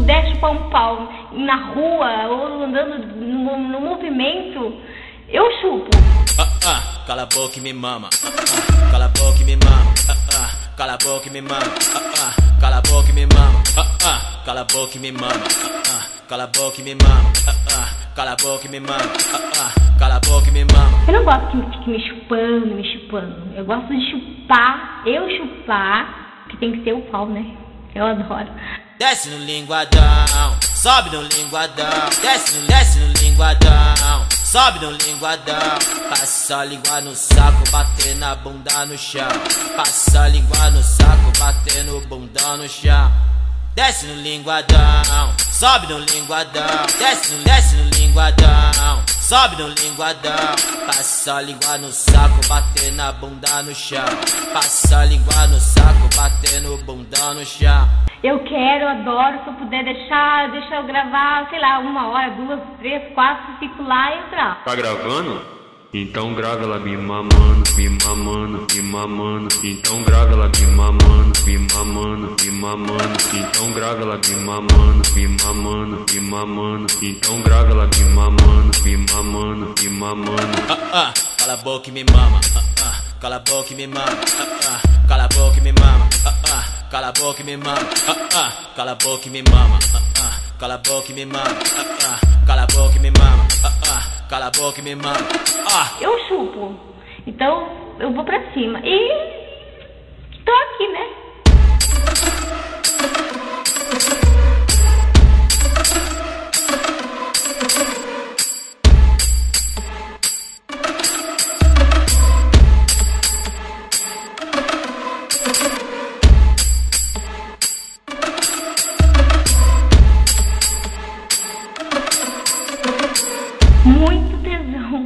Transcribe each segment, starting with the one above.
puder chupar um pau na rua ou andando no movimento, eu chupo. Cala a boca e me mama. Cala a boca e me mama. Cala a boca e me mama. Cala a boca e me mama. Cala a boca e me mama. Cala a boca e me mama. Cala a boca e me mama. Cala a boca e me mama. Eu não gosto que fique me chupando. Eu gosto de chupar, que tem que ter o pau, né? Eu adoro. Desce no linguadão, sobe no linguadão. Desce no linguadão, sobe no linguadão. Passa a língua no saco, bater na bunda no chão. Passa a língua no saco, bater no bundão no chão. Desce no linguadão, sobe no linguadão. Desce no linguadão, sobe no linguadão. Passa a língua no saco, bater na bunda no chão. Passa a língua no saco, bater no bundão no chão. Eu quero, adoro, se eu puder deixa eu gravar, sei lá, 1 hora, 2, 3, 4, fico lá e eu gravo. Tá gravando? Então grava ela me mamando, me mamando, me mamando. Então grava ela me mamando, me mamando, me mamando. Então grava ela me mamando, me mamando, me mamando. Então grava ela me mamando, me mamando, me mamando. Cala a boca e me mama. Cala a boca e me mama. Cala a boca e me mama. Cala a boca e me mama. Cala a boca e me mama. Cala a boca e me mama. Cala a boca e me mama. Cala a boca e me mama. Eu chupo. Então eu vou pra cima. E tô aqui, né? Muito tesão.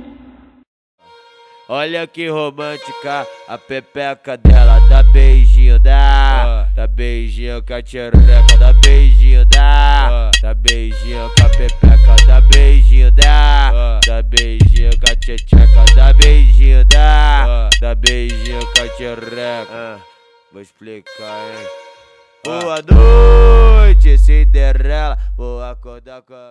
Olha que romântica a pepeca dela. Dá beijinho, dá beijinho com a tchereca. Dá beijinho, dá beijinho com a pepeca. Dá beijinho, dá beijinho com a tchecheca. Dá beijinho, dá beijinho com a tchereca. Vou explicar, hein. Boa noite, Cinderela. Vou acordar com a...